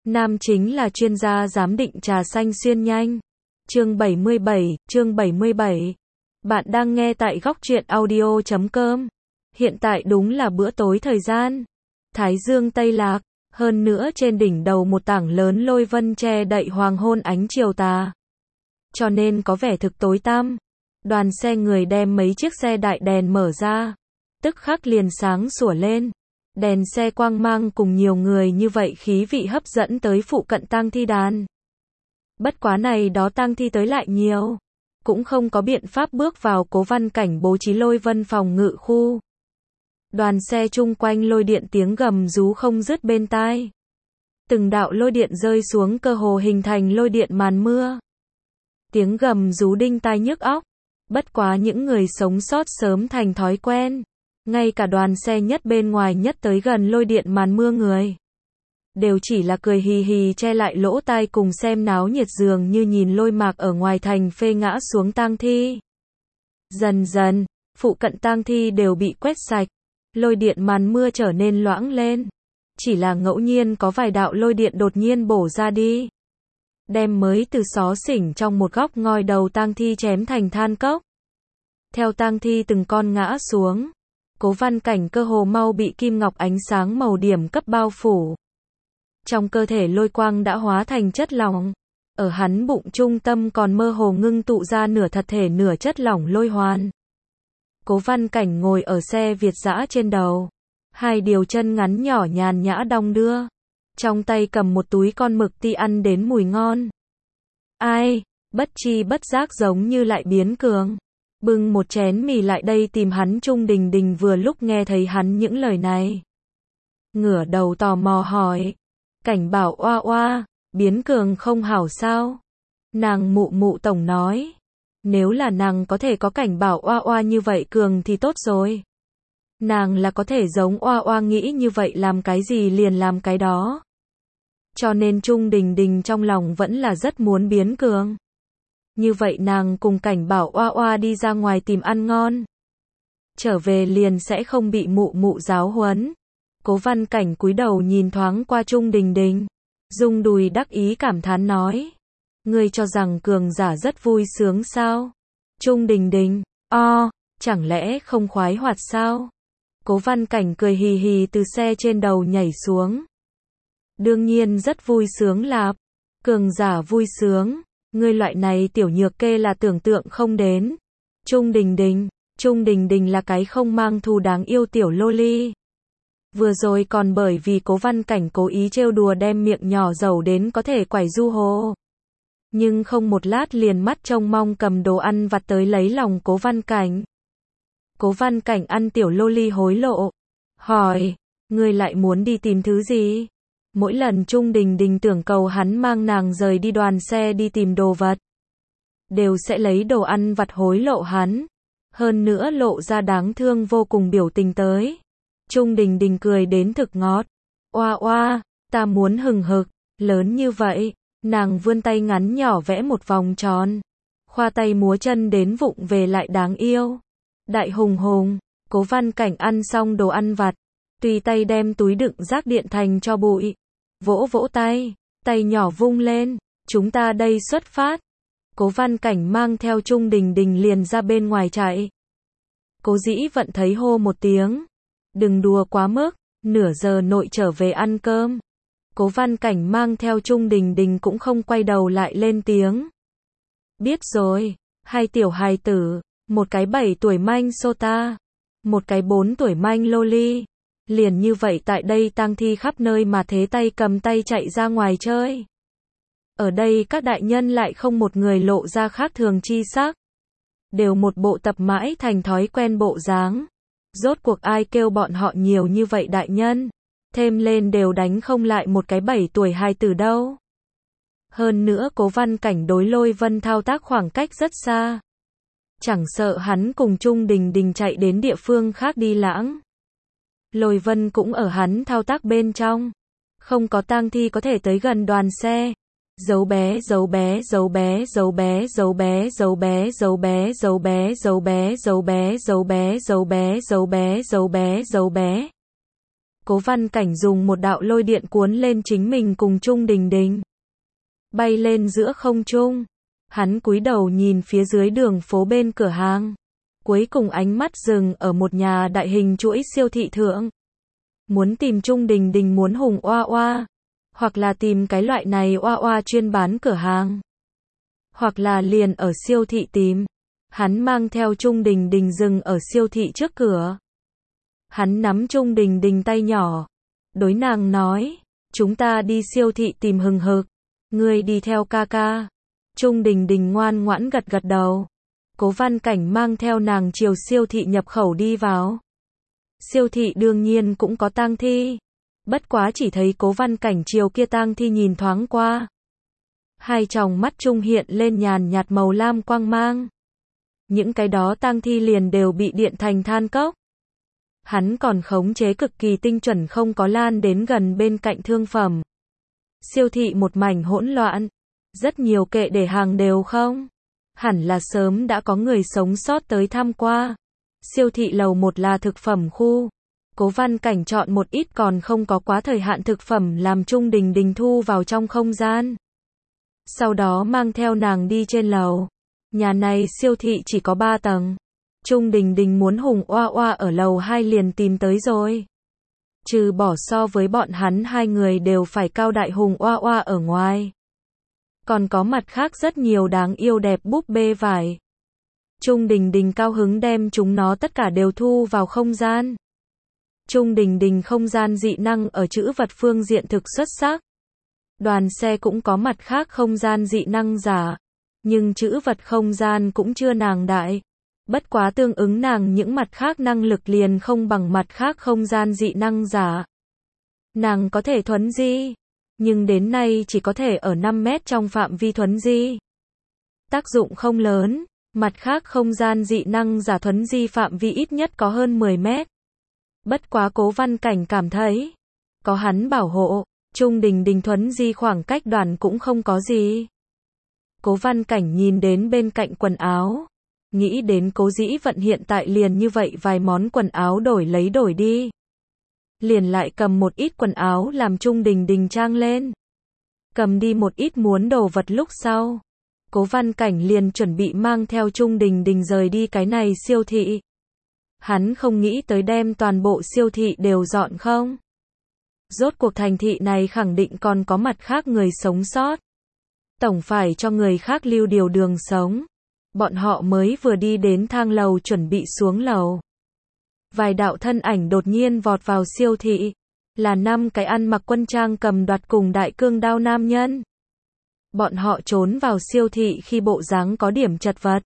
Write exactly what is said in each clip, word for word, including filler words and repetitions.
Nam chính là chuyên gia giám định trà xanh xuyên nhanh. Chương bảy mươi bảy, chương bảy mươi bảy. Bạn đang nghe tại góc truyện audio chấm com. Hiện tại đúng là bữa tối thời gian. Thái dương tây lạc, hơn nữa trên đỉnh đầu một tảng lớn lôi vân che đậy hoàng hôn ánh chiều tà. Cho nên có vẻ thực tối tăm. Đoàn xe người đem mấy chiếc xe đại đèn mở ra. Tức khắc liền sáng sủa lên. Đèn xe quang mang cùng nhiều người như vậy khí vị hấp dẫn tới phụ cận tang thi đàn. Bất quá này đó tang thi tới lại nhiều. Cũng không có biện pháp bước vào Cố Văn Cảnh bố trí lôi vân phòng ngự khu. Đoàn xe chung quanh lôi điện tiếng gầm rú không dứt bên tai. Từng đạo lôi điện rơi xuống cơ hồ hình thành lôi điện màn mưa. Tiếng gầm rú đinh tai nhức óc. Bất quá những người sống sót sớm thành thói quen. Ngay cả đoàn xe nhất bên ngoài nhất tới gần lôi điện màn mưa người. Đều chỉ là cười hì hì che lại lỗ tai cùng xem náo nhiệt dường như nhìn lôi mạc ở ngoài thành phê ngã xuống tang thi. Dần dần, phụ cận tang thi đều bị quét sạch. Lôi điện màn mưa trở nên loãng lên. Chỉ là ngẫu nhiên có vài đạo lôi điện đột nhiên bổ ra đi. Đem mới từ xó xỉnh trong một góc ngoi đầu tang thi chém thành than cốc. Theo tang thi từng con ngã xuống. Cố Văn Cảnh cơ hồ mau bị kim ngọc ánh sáng màu điểm cấp bao phủ. Trong cơ thể lôi quang đã hóa thành chất lỏng. Ở hắn bụng trung tâm còn mơ hồ ngưng tụ ra nửa thật thể nửa chất lỏng lôi hoàn. Cố Văn Cảnh ngồi ở xe Việt dã trên đầu. Hai điều chân ngắn nhỏ nhàn nhã đong đưa. Trong tay cầm một túi con mực ti ăn đến mùi ngon. Ai, bất chi bất giác giống như lại biến cường. Bưng một chén mì lại đây tìm hắn. Trung Đình Đình vừa lúc nghe thấy hắn những lời này. Ngửa đầu tò mò hỏi. Cảnh bảo oa oa, biến cường không hảo sao? Nàng mụ mụ tổng nói. Nếu là nàng có thể có cảnh bảo oa oa như vậy cường thì tốt rồi. Nàng là có thể giống oa oa nghĩ như vậy làm cái gì liền làm cái đó. Cho nên Trung Đình Đình trong lòng vẫn là rất muốn biến cường. Như vậy nàng cùng cảnh bảo oa oa đi ra ngoài tìm ăn ngon. Trở về liền sẽ không bị mụ mụ giáo huấn. Cố Văn Cảnh cúi đầu nhìn thoáng qua Trung Đình Đình. Dung đùi đắc ý cảm thán nói. Ngươi cho rằng cường giả rất vui sướng sao? Trung Đình Đình, o, chẳng lẽ không khoái hoạt sao? Cố Văn Cảnh cười hì hì từ xe trên đầu nhảy xuống. Đương nhiên rất vui sướng lạp. Cường giả vui sướng. Ngươi loại này tiểu nhược kê là tưởng tượng không đến. Trung Đình Đình, Trung Đình Đình là cái không mang thù đáng yêu tiểu loli. Vừa rồi còn bởi vì Cố Văn Cảnh cố ý trêu đùa đem miệng nhỏ dầu đến có thể quẩy du hồ. Nhưng không một lát liền mắt trông mong cầm đồ ăn vặt tới lấy lòng Cố Văn Cảnh. Cố Văn Cảnh ăn tiểu loli hối lộ. Hỏi, ngươi lại muốn đi tìm thứ gì? Mỗi lần Trung Đình Đình tưởng cầu hắn mang nàng rời đi đoàn xe đi tìm đồ vật. Đều sẽ lấy đồ ăn vặt hối lộ hắn. Hơn nữa lộ ra đáng thương vô cùng biểu tình tới. Trung Đình Đình cười đến thực ngọt. Oa oa, ta muốn hừng hực, lớn như vậy. Nàng vươn tay ngắn nhỏ vẽ một vòng tròn. Khoa tay múa chân đến vụng về lại đáng yêu. Đại hùng hùng, Cố Văn Cảnh ăn xong đồ ăn vặt. Tùy tay đem túi đựng rác điện thành cho bụi. Vỗ vỗ tay, tay nhỏ vung lên. Chúng ta đây xuất phát. Cố Văn Cảnh mang theo Trung Đình Đình liền ra bên ngoài chạy. Cố Dĩ Vận thấy hô một tiếng. Đừng đùa quá mức, nửa giờ nội trở về ăn cơm. Cố Văn Cảnh mang theo Trung Đình Đình cũng không quay đầu lại lên tiếng. Biết rồi, hai tiểu hài tử, một cái bảy tuổi manh Sota, một cái bốn tuổi manh Loli. Liền như vậy tại đây tang thi khắp nơi mà thế tay cầm tay chạy ra ngoài chơi. Ở đây các đại nhân lại không một người lộ ra khác thường chi sắc. Đều một bộ tập mãi thành thói quen bộ dáng. Rốt cuộc ai kêu bọn họ nhiều như vậy đại nhân. Thêm lên đều đánh không lại một cái bảy tuổi hài tử đâu. Hơn nữa Cố Văn Cảnh đối lôi vân thao tác khoảng cách rất xa. Chẳng sợ hắn cùng Trung Đình Đình chạy đến địa phương khác đi lãng. Lôi vân cũng ở hắn thao tác bên trong. Không có tang thi có thể tới gần đoàn xe. Dấu bé, dấu bé, dấu bé, dấu bé, dấu bé, dấu bé, dấu bé, dấu bé, dấu bé, dấu bé, dấu bé, dấu bé, dấu bé, dấu bé, dấu bé. Cố Văn Cảnh dùng một đạo lôi điện cuốn lên chính mình cùng Trung Đình Đình. Bay lên giữa không trung. Hắn cúi đầu nhìn phía dưới đường phố bên cửa hàng. Cuối cùng ánh mắt dừng ở một nhà đại hình chuỗi siêu thị thượng. Muốn tìm Trung Đình Đình muốn Hùng Oa Oa. Hoặc là tìm cái loại này Oa Oa chuyên bán cửa hàng. Hoặc là liền ở siêu thị tìm. Hắn mang theo Trung Đình Đình dừng ở siêu thị trước cửa. Hắn nắm Trung Đình Đình tay nhỏ. Đối nàng nói. Chúng ta đi siêu thị tìm hừng hực. Ngươi đi theo ca ca. Trung Đình Đình ngoan ngoãn gật gật đầu. Cố Văn Cảnh mang theo nàng chiều siêu thị nhập khẩu đi vào. Siêu thị đương nhiên cũng có tang thi. Bất quá chỉ thấy Cố Văn Cảnh chiều kia tang thi nhìn thoáng qua. Hai tròng mắt Trung hiện lên nhàn nhạt màu lam quang mang. Những cái đó tang thi liền đều bị điện thành than cốc. Hắn còn khống chế cực kỳ tinh chuẩn không có lan đến gần bên cạnh thương phẩm. Siêu thị một mảnh hỗn loạn. Rất nhiều kệ để hàng đều không. Hẳn là sớm đã có người sống sót tới tham qua. Siêu thị lầu một là thực phẩm khu. Cố Văn Cảnh chọn một ít còn không có quá thời hạn thực phẩm làm Trung Đình Đình thu vào trong không gian. Sau đó mang theo nàng đi trên lầu. Nhà này siêu thị chỉ có ba tầng. Trung Đình Đình muốn Hùng Oa Oa ở lầu hai liền tìm tới rồi. Trừ bỏ so với bọn hắn hai người đều phải cao đại Hùng Oa Oa ở ngoài. Còn có mặt khác rất nhiều đáng yêu đẹp búp bê vải. Trung Đình Đình cao hứng đem chúng nó tất cả đều thu vào không gian. Trung Đình Đình không gian dị năng ở trữ vật phương diện thực xuất sắc. Đoàn xe cũng có mặt khác không gian dị năng giả. Nhưng trữ vật không gian cũng chưa nàng đại. Bất quá tương ứng nàng những mặt khác năng lực liền không bằng mặt khác không gian dị năng giả. Nàng có thể thuấn di. Nhưng đến nay chỉ có thể ở năm mét trong phạm vi thuấn di. Tác dụng không lớn. Mặt khác không gian dị năng giả thuấn di phạm vi ít nhất có hơn mười mét. Bất quá Cố Văn Cảnh cảm thấy. Có hắn bảo hộ. Trung Đình Đình thuấn di khoảng cách đoàn cũng không có gì. Cố Văn Cảnh nhìn đến bên cạnh quần áo. Nghĩ đến Cố Dĩ Vận hiện tại liền như vậy vài món quần áo đổi lấy đổi đi. Liền lại cầm một ít quần áo làm Trung Đình Đình trang lên. Cầm đi một ít muốn đồ vật lúc sau. Cố Văn Cảnh liền chuẩn bị mang theo Trung Đình Đình rời đi cái này siêu thị. Hắn không nghĩ tới đem toàn bộ siêu thị đều dọn không. Rốt cuộc thành thị này khẳng định còn có mặt khác người sống sót. Tổng phải cho người khác lưu điều đường sống. Bọn họ mới vừa đi đến thang lầu chuẩn bị xuống lầu. Vài đạo thân ảnh đột nhiên vọt vào siêu thị. Là năm cái ăn mặc quân trang cầm đoạt cùng đại cương đao nam nhân. Bọn họ trốn vào siêu thị khi bộ dáng có điểm chật vật.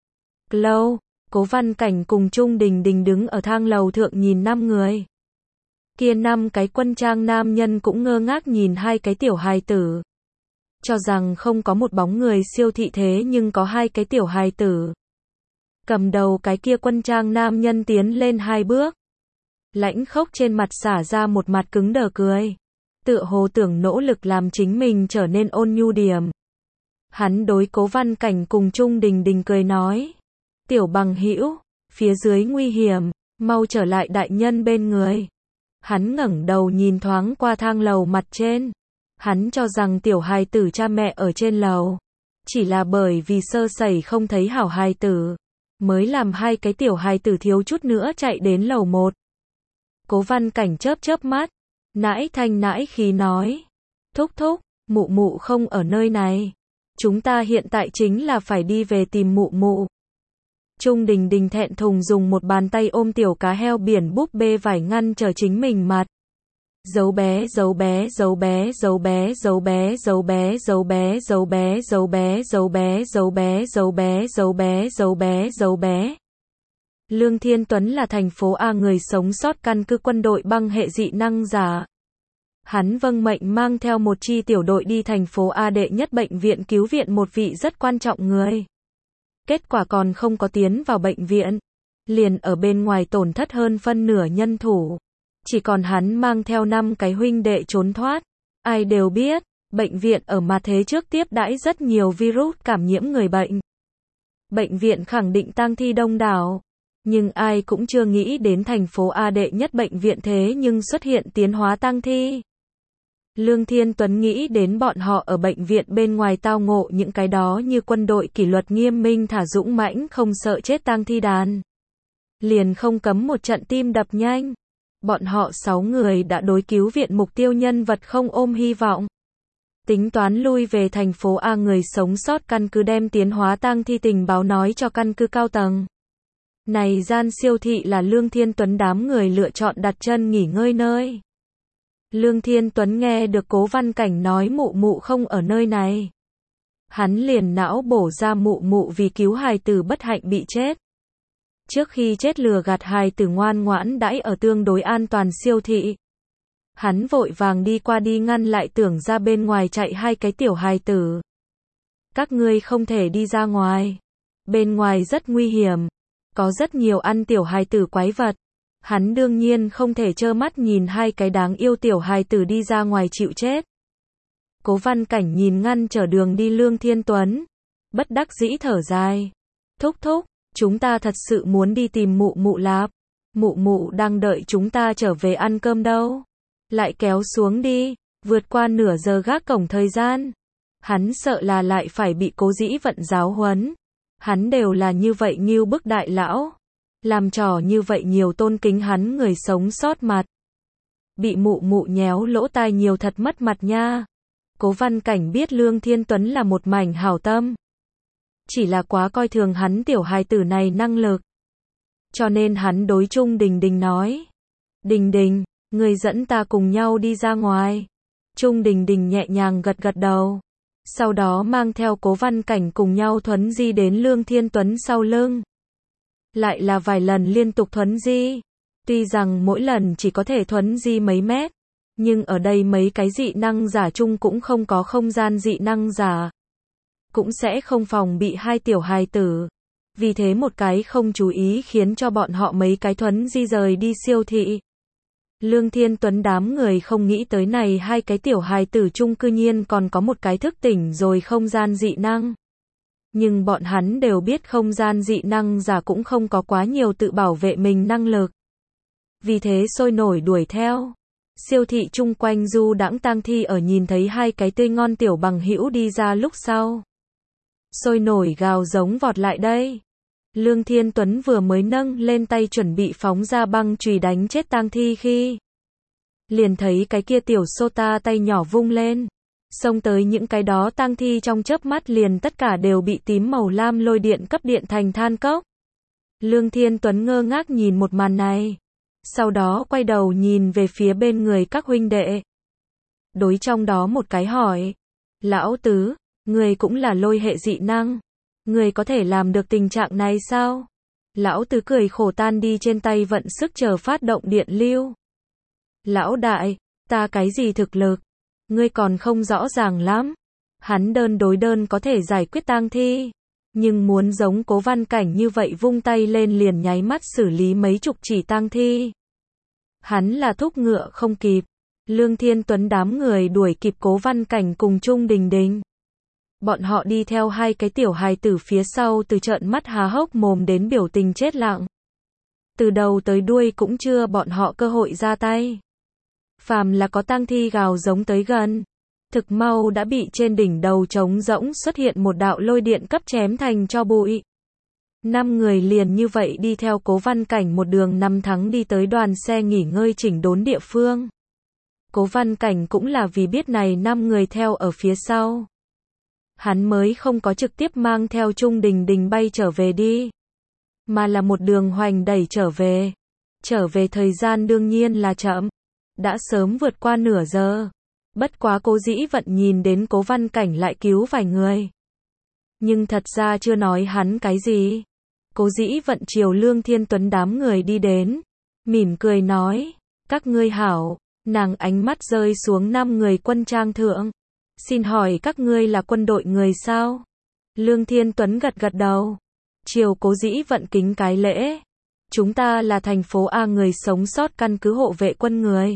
Lâu, Cố Văn Cảnh cùng Trung Đình Đình đứng ở thang lầu thượng nhìn năm người. Kia năm cái quân trang nam nhân cũng ngơ ngác nhìn hai cái tiểu hài tử. Cho rằng không có một bóng người siêu thị thế nhưng có hai cái tiểu hài tử. Cầm đầu cái kia quân trang nam nhân tiến lên hai bước. Lãnh khốc trên mặt xả ra một mặt cứng đờ cười. Tựa hồ tưởng nỗ lực làm chính mình trở nên ôn nhu điểm. Hắn đối Cố Văn Cảnh cùng Trung Đình Đình cười nói. Tiểu bằng hữu, phía dưới nguy hiểm, mau trở lại đại nhân bên người. Hắn ngẩng đầu nhìn thoáng qua thang lầu mặt trên. Hắn cho rằng tiểu hài tử cha mẹ ở trên lầu. Chỉ là bởi vì sơ sẩy không thấy hảo hài tử. Mới làm hai cái tiểu hài tử thiếu chút nữa chạy đến lầu một. Cố Văn Cảnh chớp chớp mắt. Nãi thanh nãi khí nói. Thúc thúc, mụ mụ không ở nơi này. Chúng ta hiện tại chính là phải đi về tìm mụ mụ. Trung Đình Đình thẹn thùng dùng một bàn tay ôm tiểu cá heo biển búp bê vải ngăn trở chính mình mặt. Dấu bé, dấu bé, dấu bé, dấu bé, dấu bé, dấu bé, dấu bé, dấu bé, dấu bé, dấu bé, dấu bé, dấu bé, dấu bé, dấu bé, dấu bé. Lương Thiên Tuấn là thành phố A người sống sót căn cứ quân đội băng hệ dị năng giả. Hắn vâng mệnh mang theo một chi tiểu đội đi thành phố A đệ nhất bệnh viện cứu viện một vị rất quan trọng người. Kết quả còn không có tiến vào bệnh viện. Liền ở bên ngoài tổn thất hơn phân nửa nhân thủ. Chỉ còn hắn mang theo năm cái huynh đệ trốn thoát. Ai đều biết, bệnh viện ở mặt thế trước tiếp đãi rất nhiều virus cảm nhiễm người bệnh. Bệnh viện khẳng định tang thi đông đảo. Nhưng ai cũng chưa nghĩ đến thành phố A đệ nhất bệnh viện thế nhưng xuất hiện tiến hóa tang thi. Lương Thiên Tuấn nghĩ đến bọn họ ở bệnh viện bên ngoài tao ngộ những cái đó như quân đội kỷ luật nghiêm minh thả dũng mãnh không sợ chết tang thi đàn. Liền không cấm một trận tim đập nhanh. Bọn họ sáu người đã đối cứu viện mục tiêu nhân vật không ôm hy vọng. Tính toán lui về thành phố A, người sống sót căn cứ đem tiến hóa tang thi tình báo nói cho căn cứ cao tầng. Này gian siêu thị là Lương Thiên Tuấn đám người lựa chọn đặt chân nghỉ ngơi nơi. Lương Thiên Tuấn nghe được Cố Văn Cảnh nói mụ mụ không ở nơi này. Hắn liền não bổ ra mụ mụ vì cứu hài tử bất hạnh bị chết. Trước khi chết lừa gạt hài tử ngoan ngoãn đãi ở tương đối an toàn siêu thị. Hắn vội vàng đi qua đi ngăn lại tưởng ra bên ngoài chạy hai cái tiểu hài tử. Các ngươi không thể đi ra ngoài. Bên ngoài rất nguy hiểm. Có rất nhiều ăn tiểu hài tử quái vật. Hắn đương nhiên không thể trơ mắt nhìn hai cái đáng yêu tiểu hài tử đi ra ngoài chịu chết. Cố Văn Cảnh nhìn ngăn trở đường đi Lương Thiên Tuấn. Bất đắc dĩ thở dài. Thúc thúc, chúng ta thật sự muốn đi tìm mụ mụ lạp. Mụ mụ đang đợi chúng ta trở về ăn cơm đâu. Lại kéo xuống đi, vượt qua nửa giờ gác cổng thời gian. Hắn sợ là lại phải bị Cố Dĩ Vận giáo huấn. Hắn đều là như vậy như bức đại lão. Làm trò như vậy nhiều tôn kính hắn người sống sót mặt. Bị mụ mụ nhéo lỗ tai nhiều thật mất mặt nha. Cố Văn Cảnh biết Lương Thiên Tuấn là một mảnh hảo tâm. Chỉ là quá coi thường hắn tiểu hài tử này năng lực. Cho nên hắn đối Trung Đình Đình nói. Đình Đình, người dẫn ta cùng nhau đi ra ngoài. Trung Đình Đình nhẹ nhàng gật gật đầu. Sau đó mang theo Cố Văn Cảnh cùng nhau thuấn di đến Lương Thiên Tuấn sau lưng. Lại là vài lần liên tục thuấn di. Tuy rằng mỗi lần chỉ có thể thuấn di mấy mét. Nhưng ở đây mấy cái dị năng giả chung cũng không có không gian dị năng giả. Cũng sẽ không phòng bị hai tiểu hài tử. Vì thế một cái không chú ý khiến cho bọn họ mấy cái thuấn di rời đi siêu thị. Lương Thiên Tuấn đám người không nghĩ tới này hai cái tiểu hài tử chung cư nhiên còn có một cái thức tỉnh rồi không gian dị năng. Nhưng bọn hắn đều biết không gian dị năng giả cũng không có quá nhiều tự bảo vệ mình năng lực. Vì thế sôi nổi đuổi theo. Siêu thị chung quanh du đãng tang thi ở nhìn thấy hai cái tươi ngon tiểu bằng hữu đi ra lúc sau. Sôi nổi gào giống vọt lại đây. Lương Thiên Tuấn vừa mới nâng lên tay chuẩn bị phóng ra băng chùy đánh chết tang thi khi. Liền thấy cái kia tiểu Sota tay nhỏ vung lên. Xông tới những cái đó tang thi trong chớp mắt liền tất cả đều bị tím màu lam lôi điện cấp điện thành than cốc. Lương Thiên Tuấn ngơ ngác nhìn một màn này. Sau đó quay đầu nhìn về phía bên người các huynh đệ. Đối trong đó một cái hỏi. Lão tứ, người cũng là lôi hệ dị năng. Người có thể làm được tình trạng này sao? Lão tứ cười khổ tan đi trên tay vận sức chờ phát động điện lưu. Lão đại, ta cái gì thực lực? Ngươi còn không rõ ràng lắm. Hắn đơn đối đơn có thể giải quyết tang thi. Nhưng muốn giống Cố Văn Cảnh như vậy vung tay lên liền nháy mắt xử lý mấy chục chỉ tang thi. Hắn là thúc ngựa không kịp. Lương Thiên Tuấn đám người đuổi kịp Cố Văn Cảnh cùng Trung Đình Đình. Bọn họ đi theo hai cái tiểu hài tử phía sau từ trợn mắt há hốc mồm đến biểu tình chết lặng. Từ đầu tới đuôi cũng chưa bọn họ cơ hội ra tay. Phàm là có tang thi gào giống tới gần. Thực mau đã bị trên đỉnh đầu trống rỗng xuất hiện một đạo lôi điện cấp chém thành cho bụi. Năm người liền như vậy đi theo Cố Văn Cảnh một đường năm thắng đi tới đoàn xe nghỉ ngơi chỉnh đốn địa phương. Cố Văn Cảnh cũng là vì biết này năm người theo ở phía sau. Hắn mới không có trực tiếp mang theo Trung Đình Đình bay trở về đi. Mà là một đường hoành đẩy trở về. Trở về thời gian đương nhiên là chậm. Đã sớm vượt qua nửa giờ. Bất quá Cố Dĩ Vận nhìn đến Cố Văn Cảnh lại cứu vài người. Nhưng thật ra chưa nói hắn cái gì. Cố Dĩ Vận chiều Lương Thiên Tuấn đám người đi đến. Mỉm cười nói. Các ngươi hảo. Nàng ánh mắt rơi xuống năm người quân trang thượng. Xin hỏi các ngươi là quân đội người sao? Lương Thiên Tuấn gật gật đầu. Chiều Cố Dĩ Vận kính cái lễ. Chúng ta là thành phố A người sống sót căn cứ hộ vệ quân người.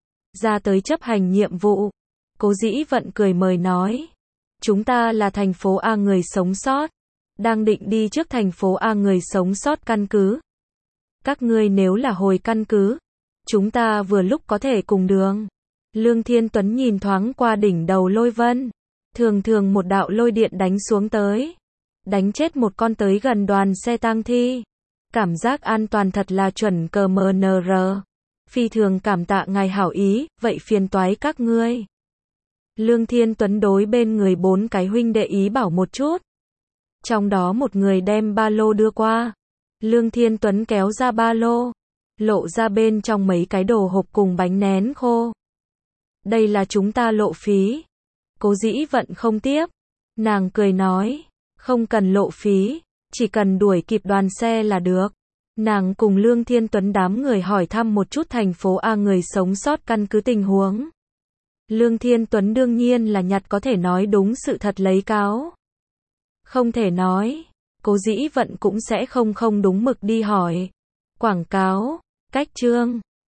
Ra tới chấp hành nhiệm vụ. Cố Dĩ Vận cười mời nói. Chúng ta là thành phố A người sống sót. Đang định đi trước thành phố A người sống sót căn cứ. Các ngươi nếu là hồi căn cứ, chúng ta vừa lúc có thể cùng đường. Lương Thiên Tuấn nhìn thoáng qua đỉnh đầu lôi vân. Thường thường một đạo lôi điện đánh xuống tới. Đánh chết một con tới gần đoàn xe tang thi. Cảm giác an toàn thật là chuẩn cờ mờ nờ rờ. Phi thường cảm tạ ngài hảo ý, vậy phiền toái các ngươi. Lương Thiên Tuấn đối bên người bốn cái huynh đệ ý bảo một chút. Trong đó một người đem ba lô đưa qua. Lương Thiên Tuấn kéo ra ba lô. Lộ ra bên trong mấy cái đồ hộp cùng bánh nén khô. Đây là chúng ta lộ phí. Cố Dĩ Vận không tiếp. Nàng cười nói. Không cần lộ phí. Chỉ cần đuổi kịp đoàn xe là được. Nàng cùng Lương Thiên Tuấn đám người hỏi thăm một chút thành phố A người sống sót căn cứ tình huống. Lương Thiên Tuấn đương nhiên là nhặt có thể nói đúng sự thật lấy cáo. Không thể nói. Cố Dĩ Vận cũng sẽ không không đúng mực đi hỏi. Quảng cáo. Cách chương.